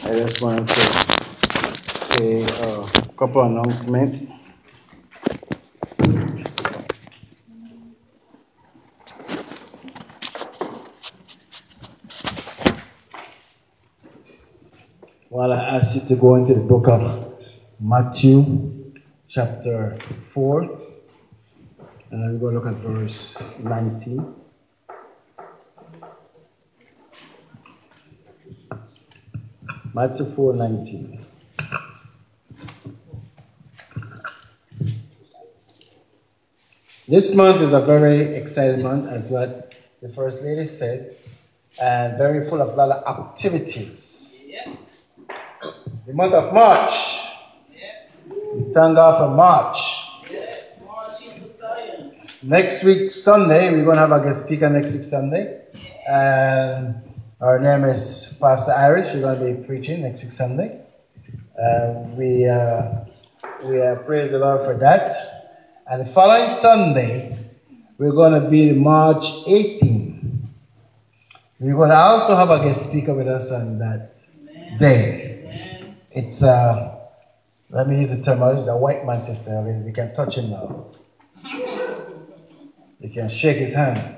I just wanted to say a couple announcements. Well, I asked you to go into the book of Matthew, chapter 4, and we're going to look at verse 19. Matthew 4:19. This month is a very exciting month, as what the First Lady said, and very full of a lot of activities. Yeah. The month of March. Yeah. We thank God for March. Yeah. March into Zion. Next week, Sunday, we're going to have a guest speaker next week, Sunday. Yeah. And our name is Pastor Irish. We're going to be preaching next week, Sunday. We praise the Lord for that. And the following Sunday, we're going to be March 18th. We're going to also have a guest speaker with us on that day. Amen. It's let me use the term, it's a white man sister. I mean, you can touch him now. You can shake his hand.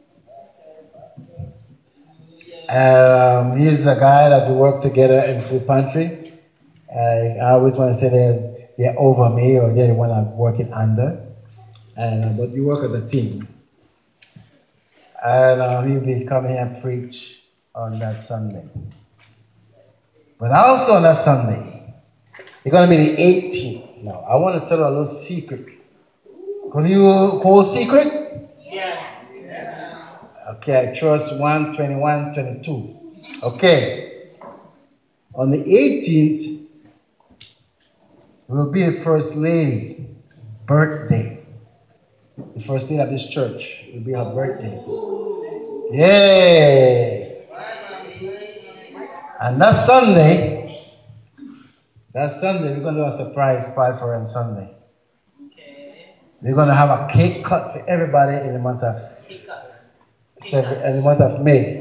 He's a guy that we work together in food pantry. I always want to say they're over me, or they're the one I'm working under. But we work as a team. And he'll be coming here and preach on that Sunday. But also on that Sunday, it's going to be the 18th. Now, I want to tell you a little secret. Can you hold secret? Yes. Okay, I trust 1, 21, 22. Okay. On the 18th, will be the First Lady birthday. The First Lady of this church will be her birthday. Yay! And that Sunday, we're going to do a surprise party for her on Sunday. Okay. We're going to have a cake cut for everybody in the month of May.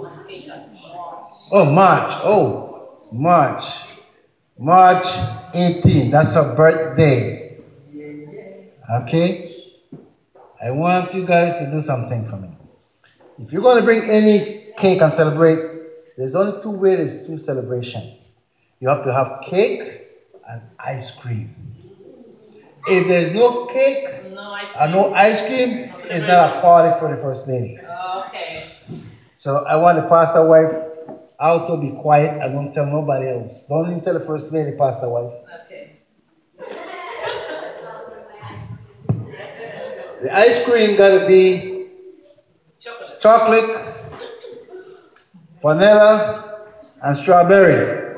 Oh, March. March 18th. That's her birthday. Okay? I want you guys to do something for me. If you're going to bring any cake and celebrate, there's only two ways to celebration. You have to have cake and ice cream. If there's no cake and no ice cream, it's not a party for the First Lady. Okay. So I want the pastor wife also be quiet and don't tell nobody else. Don't even tell the First Lady, pastor wife. Okay. The ice cream gotta be chocolate, vanilla, and strawberry.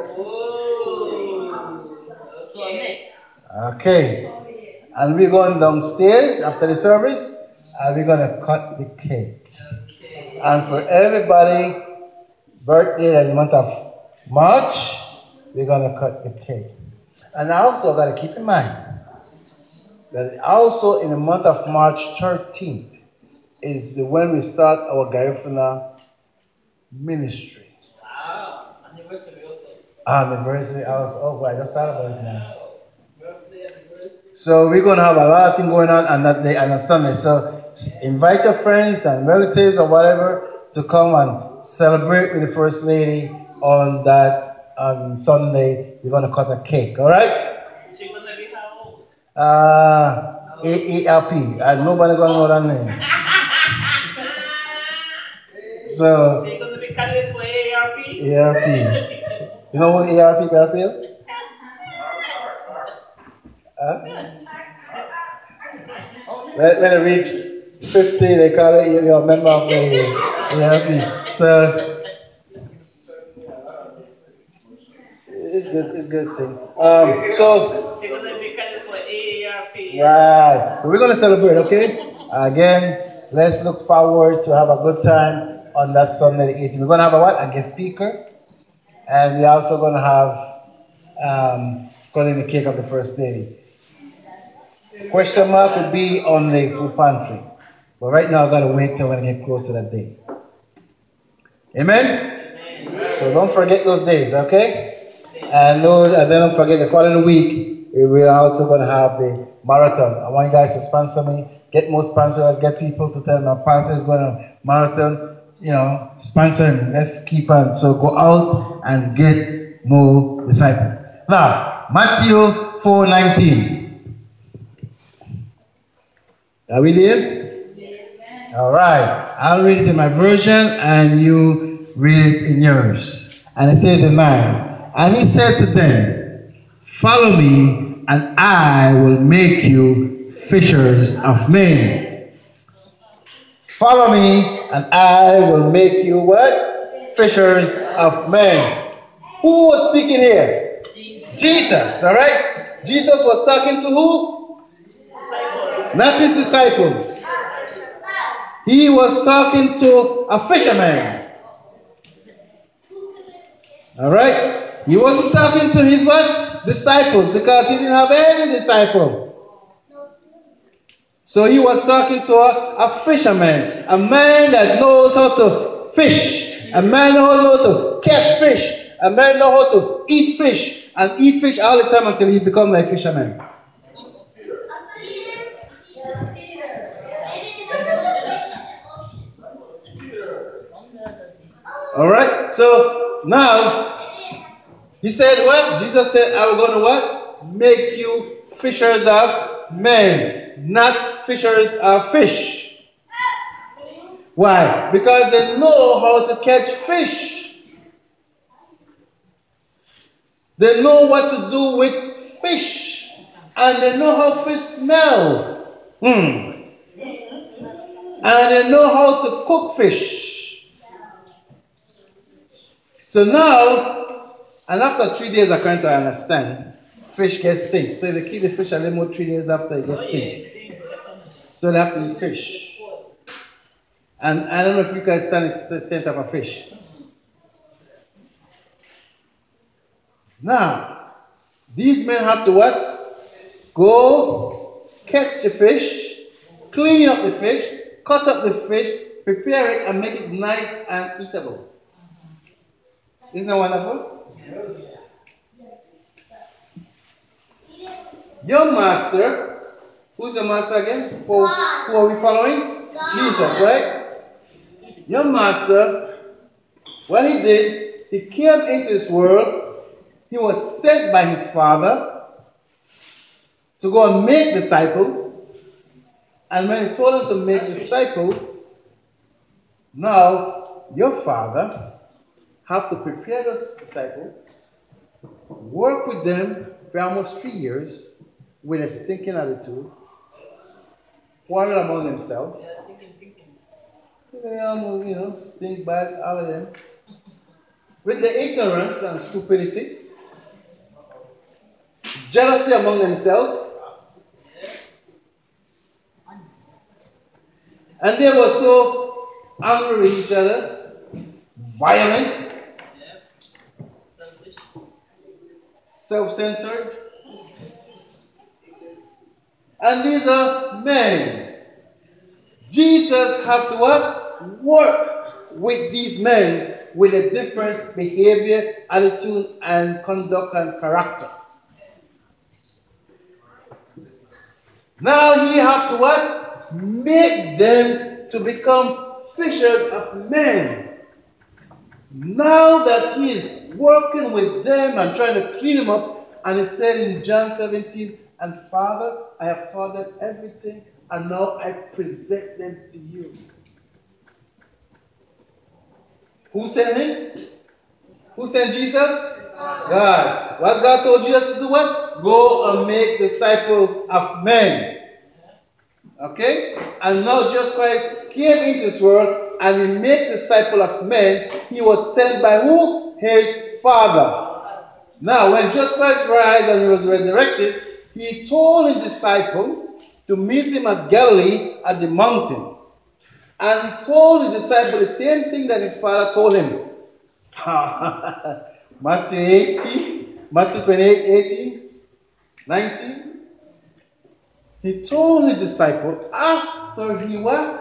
Okay. And we're going downstairs after the service, and we're gonna cut the cake. Okay. And for everybody birthday in the month of March, we're gonna cut the cake. And I also gotta keep in mind that also in the month of March 13th is when we start our Garifuna ministry. Wow, anniversary also. Anniversary also. Oh boy, I just thought about it now. Birthday anniversary. So we're gonna have a lot of things going on that day and on Sunday. So invite your friends and relatives or whatever to come and celebrate with the First Lady on that Sunday. We're gonna cut a cake, all right? She's gonna be how old? AARP. Nobody gonna know that name. So she's gonna be candidate for AARP? AARP. You know what AARP, Garfield? When I reach 50, they call it you're a member of the AARP. So it's good thing. So she's gonna be candidate for AARP. Right. So we're gonna celebrate, okay? Again, let's look forward to have a good time on that Sunday the 18th. We're gonna have a guest speaker, and we're also gonna have cutting the cake of the First Lady. Question mark would be on the food pantry. But right now I've got to wait till when I get close to that day. Amen? Amen? So don't forget those days, okay? And then don't forget the following week, we're also going to have the marathon. I want you guys to sponsor me. Get more sponsors. Get people to tell my pastor is going to marathon. Sponsor him. Let's keep on. So go out and get more disciples. Now, Matthew 4:19. Are we there? All right. I'll read it in my version and you read it in yours. And it says in mine. And he said to them, "Follow me, and I will make you fishers of men." Follow me, and I will make you what? Fishers of men. Who was speaking here? Jesus, all right? Jesus was talking to who? Not his disciples. He was talking to a fisherman. All right? He wasn't talking to his what? Disciples, because he didn't have any disciples. So he was talking to a fisherman, a man that knows how to fish, a man that knows how to catch fish, a man knows how to eat fish, and eat fish all the time until he becomes a fisherman. All right. So now he said what? Jesus said, "I will go to what? Make you fishers of men, not fishers of fish." Why? Because they know how to catch fish. They know what to do with fish. And they know how fish smell. And they know how to cook fish. So now, and after 3 days, according to I understand, fish gets stink. So they keep the fish a little more 3 days after it gets stink. So they have to eat fish. And I don't know if you guys stand the scent of a fish. Now, these men have to what? Go catch the fish, clean up the fish, cut up the fish, prepare it, and make it nice and eatable. Isn't that wonderful? Yes. Your master, who's the master again? Who are we following? God. Jesus, right? Your master, what he did, he came into this world. He was sent by his father to go and make disciples. And when he told him to make disciples, now your father have to prepare those disciples, work with them for almost 3 years with a stinking attitude, quarrel among themselves. So they almost, stink bad, all of them. With the ignorance and stupidity, jealousy among themselves. And they were so angry with each other, violent, self-centered. And these are men. Jesus have to what? Work with these men with a different behavior, attitude, and conduct and character. Now he have to what? Make them to become fishers of men. Now that he is working with them and trying to clean them up, and he said in John 17, "And Father, I have taught them everything, and now I present them to you." Who sent him? Who sent Jesus? God. What God told Jesus to do what? Go and make disciples of men. Okay? And now Jesus Christ came into this world and he made disciples of men. He was sent by who? His Father. Now, when Jesus Christ rose and he was resurrected, he told his disciples to meet him at Galilee at the mountain. And he told his disciples the same thing that his Father told him. Matthew 28, 18, 19. He told his disciples after he what?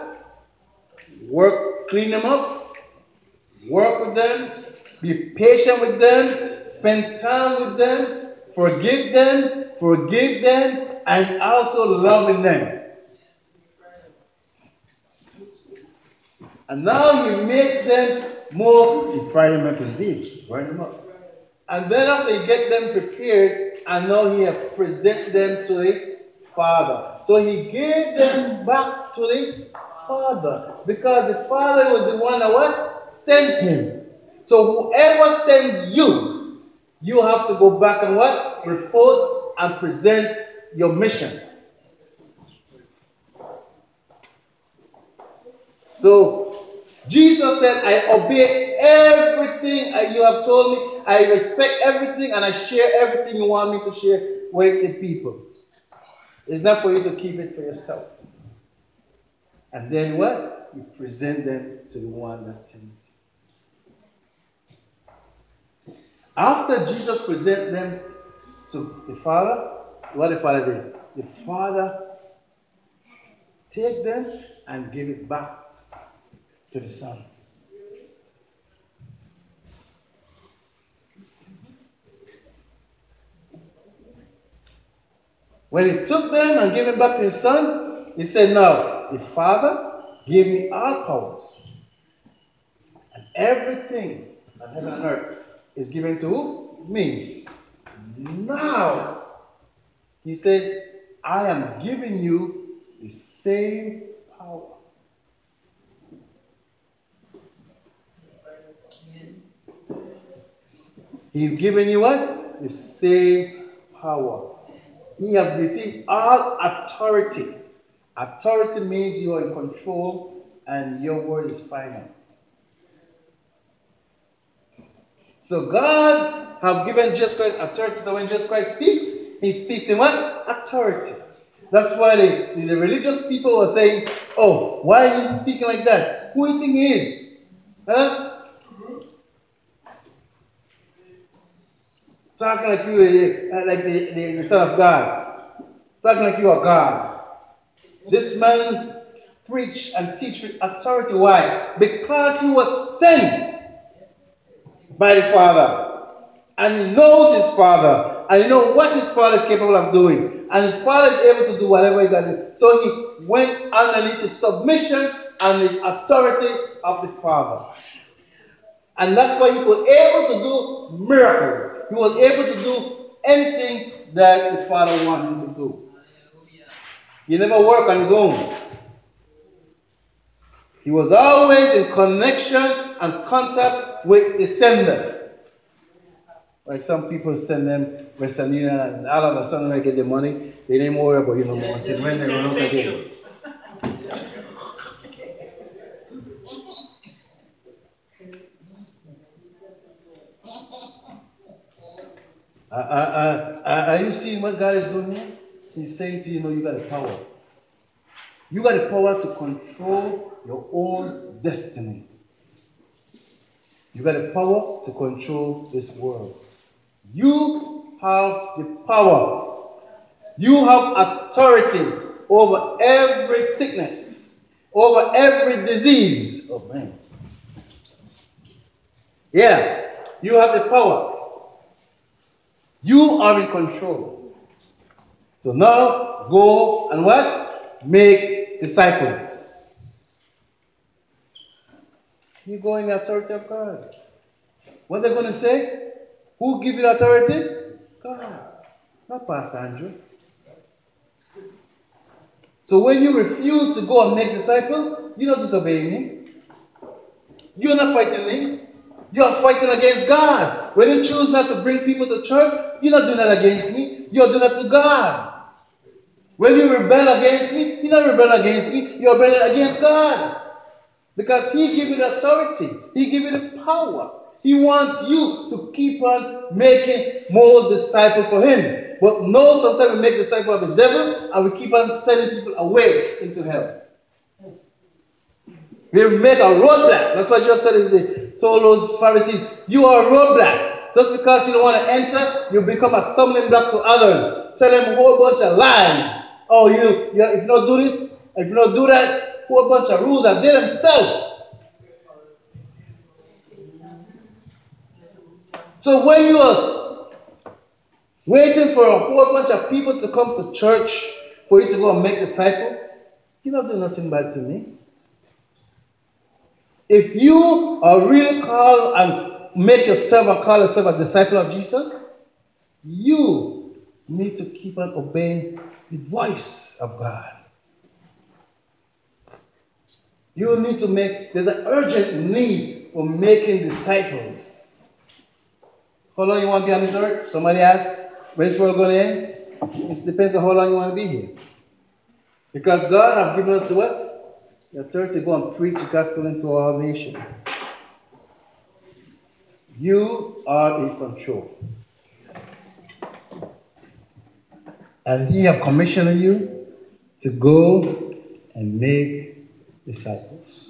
Clean them up, work with them, be patient with them, spend spend time with them, forgive them, and also loving them. And now you make them more, you fry them up indeed, burn them up. And then after you get them prepared, and now he has present them to the Father. So he gave them back to the Father, because the Father was the one that what? Sent him. So whoever sent you, you have to go back and what? Report and present your mission. So Jesus said, I obey everything you have told me. I respect everything and I share everything you want me to share with the people. It's not for you to keep it for yourself. And then what? You present them to the one that sent you. After Jesus presented them to the Father, what the Father did? The Father take them and give it back to the Son. When he took them and gave it back to his Son, he said, now, the Father gave me all powers. And everything on heaven and earth is given to me. Now, he said, I am giving you the same power. He's giving you what? The same power. He has received all authority. Authority means you are in control and your word is final. So God has given Jesus Christ authority. So when Jesus Christ speaks, he speaks in what? Authority. That's why the religious people were saying, oh, why is he speaking like that? Who do you think he is? Huh? Talking like you like the Son of God. Talking like you are God. This man preached and teach with authority. Why? Because he was sent by the Father. And he knows his Father. And he knows what his Father is capable of doing. And his Father is able to do whatever he can do. So he went underneath the submission and the authority of the Father. And that's why he was able to do miracles. He was able to do anything that the Father wanted him to do. He never worked on his own. He was always in connection and contact with the sender. Like some people send them Western Union and all of a sudden they get the money, they didn't worry about you no more until when they run out again. Are you seeing what God is doing here? He's saying to you, you got the power. You got the power to control your own destiny. You got the power to control this world. You have the power. You have authority over every sickness, over every disease. Oh man. Yeah, you have the power. You are in control. So now, go and what? Make disciples. You go in the authority of God. What they're going to say? Who give you authority? God. Not Pastor Andrew. So when you refuse to go and make disciples, you're not disobeying me. You're not fighting me. You're fighting against God. When you choose not to bring people to church, you're not doing that against me. You're doing that to God. When you rebel against me, you're not rebelling against me. You're rebelling against God. Because He gave you the authority. He gave you the power. He wants you to keep on making more disciples for Him. But no, sometimes we make disciples of the devil and we keep on sending people away into hell. We make a roadblock. That's what Jesus said, told those Pharisees. You are a roadblock. Just because you don't want to enter, you become a stumbling block to others. Tell them a whole bunch of lies. Oh, if you don't do this, if you don't do that, a whole bunch of rules that they themselves. So when you are Waiting for a whole bunch of people to come to church for you to go and make disciples, you're not doing nothing bad to me. If you are really called and make yourself and call yourself a disciple of Jesus, you need to keep on obeying the voice of God. You need to there's an urgent need for making disciples. How long you want to be on this earth? Somebody asked, when is world going to end? It depends on how long you want to be here. Because God has given us the what? The authority to go and preach the gospel into all nations. You are in control. And He has commissioned you to go and make disciples.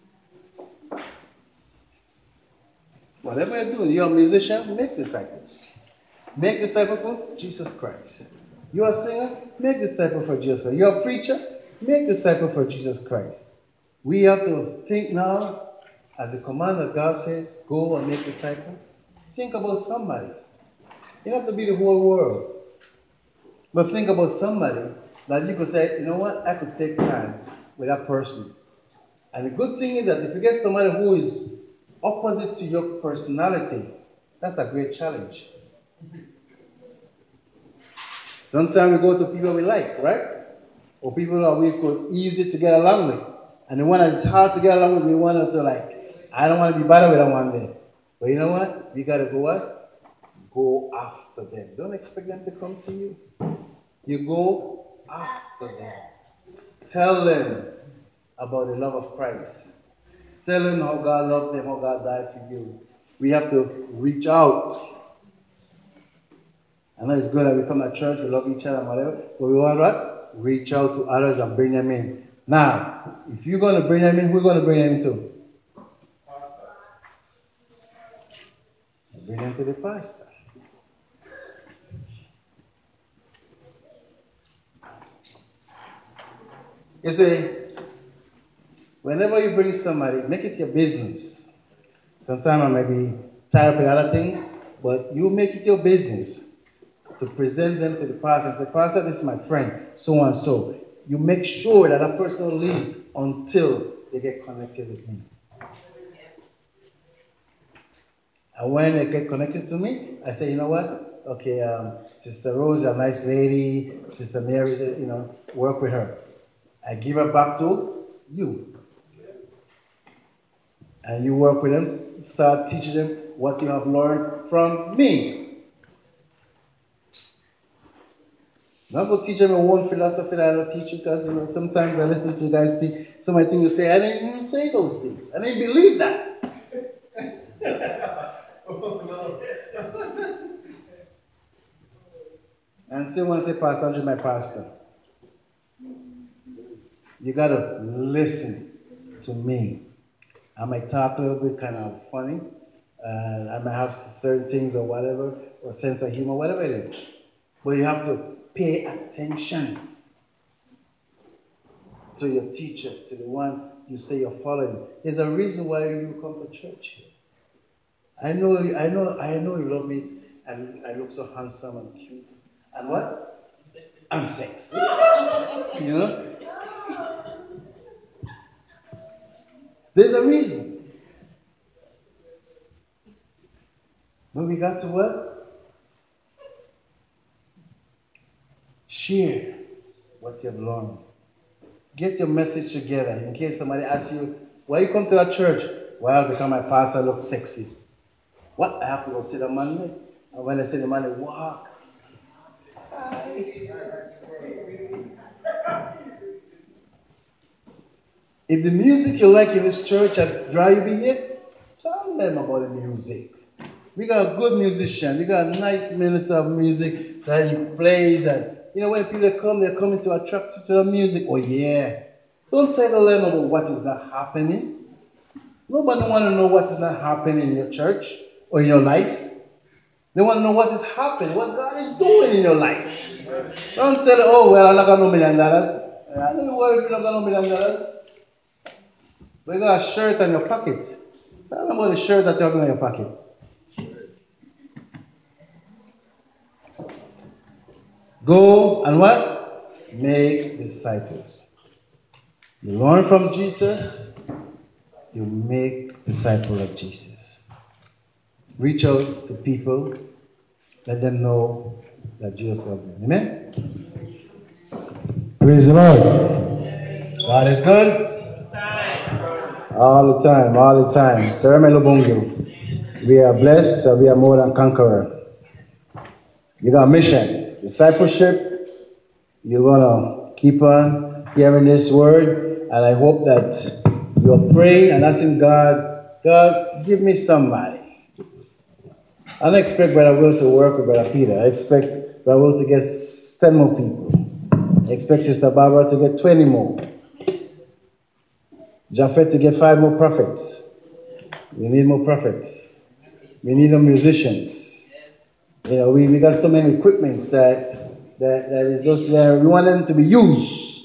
Whatever you're doing, you're a musician, make disciples. Make disciples for Jesus Christ. You're a singer, make disciples for Jesus Christ. You're a preacher, make disciples for Jesus Christ. We have to think now, as the command of God says, go and make disciples. Think about somebody. You don't have to be the whole world. But think about somebody that you could say, you know what, I could take time with that person. And the good thing is that if you get somebody who is opposite to your personality, that's a great challenge. Sometimes we go to people we like, right? Or people that we could easy to get along with. And the one that's hard to get along with, we want to like, I don't want to be bothered with them one day. But you know what? You got to go what? Go after them. Don't expect them to come to you. You go after them. Tell them about the love of Christ. Tell them how God loved them, how God died for you. We have to reach out. I know it's good that we come to church, we love each other and whatever, but we want what? Reach out to others and bring them in. Now, if you're going to bring them in, who are going to bring them into? Bring them to the pastor. You see, whenever you bring somebody, make it your business. Sometimes I may be tied up with other things, but you make it your business to present them to the pastor and say, Pastor, this is my friend, so and so. You make sure that that person will leave until they get connected with me. And when they get connected to me, I say, you know what? Okay, Sister Rose is a nice lady. Sister Mary, work with her. I give her back to you. And you work with them, start teaching them what you have learned from me. Not to teach them a one philosophy that I don't teach you, because sometimes I listen to you guys speak. Some of the things you say, I didn't even say those things. I didn't believe that. And still want to say, Pastor Andrew, my pastor. You got to listen to me. I might talk a little bit kind of funny. I might have certain things or whatever, or sense of humor, whatever it is. But you have to pay attention to your teacher, to the one you say you're following. There's a reason why you come to church. I know you love me, and I look so handsome and cute. And what? And sexy. You know? There's a reason. But we got to what? Share what you've learned. Get your message together. In case somebody asks you, why you come to that church? Well, because my pastor looks sexy. What? I have to go see the man. And when I see the man, walk. If the music you like in this church drive you be here, tell them about the music. We got a good musician. We got a nice minister of music that he plays. And when people come, they're coming to attract you to the music. Oh yeah. Don't tell them about what is not happening. Nobody want to know what is not happening in your church or in your life. They want to know what is happening, what God is doing in your life. Don't tell them, oh, well, I'm not going to $1 million. I don't know why you're not going to $1 million. But you got a shirt in your pocket. Tell them about the shirt that you have in your pocket. Go and what? Make disciples. You learn from Jesus, you make disciples of Jesus. Reach out to people, let them know that Jesus loves them. Amen? Praise the Lord. God is good. All the time, all the time. We are blessed, so we are more than conqueror. You got a mission, discipleship. You're gonna keep on hearing this word, and I hope that you're praying and asking God, God, give me somebody. I don't expect Brother Will to work with Brother Peter. I expect Brother Will to get 10 more people. I expect Sister Barbara to get 20 more. Japhet to get 5 more prophets. We need more prophets. We need more musicians. You know, we got so many equipments that is just there. We want them to be used.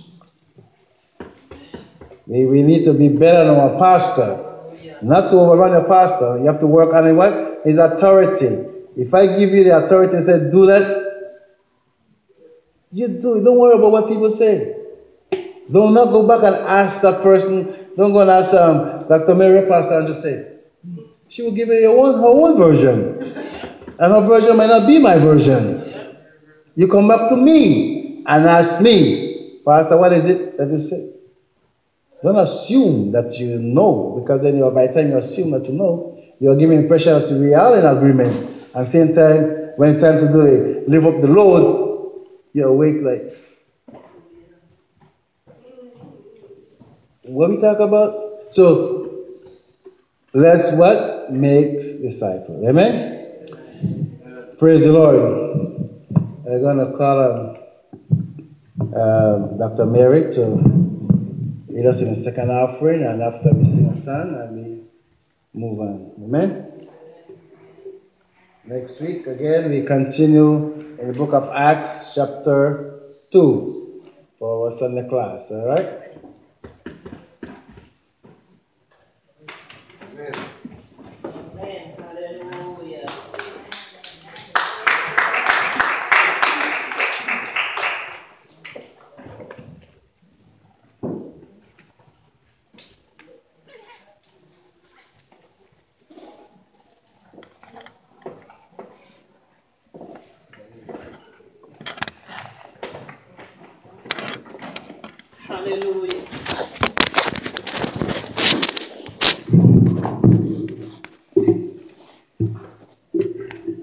We need to be better than our pastor. Not to overrun the pastor. You have to work on what? His authority. If I give you the authority and say, do that, you do it. Don't worry about what people say. Do not go back and ask that person. Don't go and ask Dr. Mary Pastor and just say, she will give you her own version. And her version might not be my version. You come back to me and ask me, Pastor, what is it that you say? Don't assume that you know, because then by the time you assume that you know, you're giving the impression that we are in agreement. At the same time, when it's time to do it, live up the load, you're awake like, what we talk about? So, let's what? Makes disciples. Amen? Praise the Lord. We're going to call Dr. Mary to lead us in the second offering, and after we sing a song, and we move on. Amen? Next week, again, we continue in the book of Acts, chapter 2, for our Sunday class. All right? Amen. Amen. Hallelujah. Hallelujah.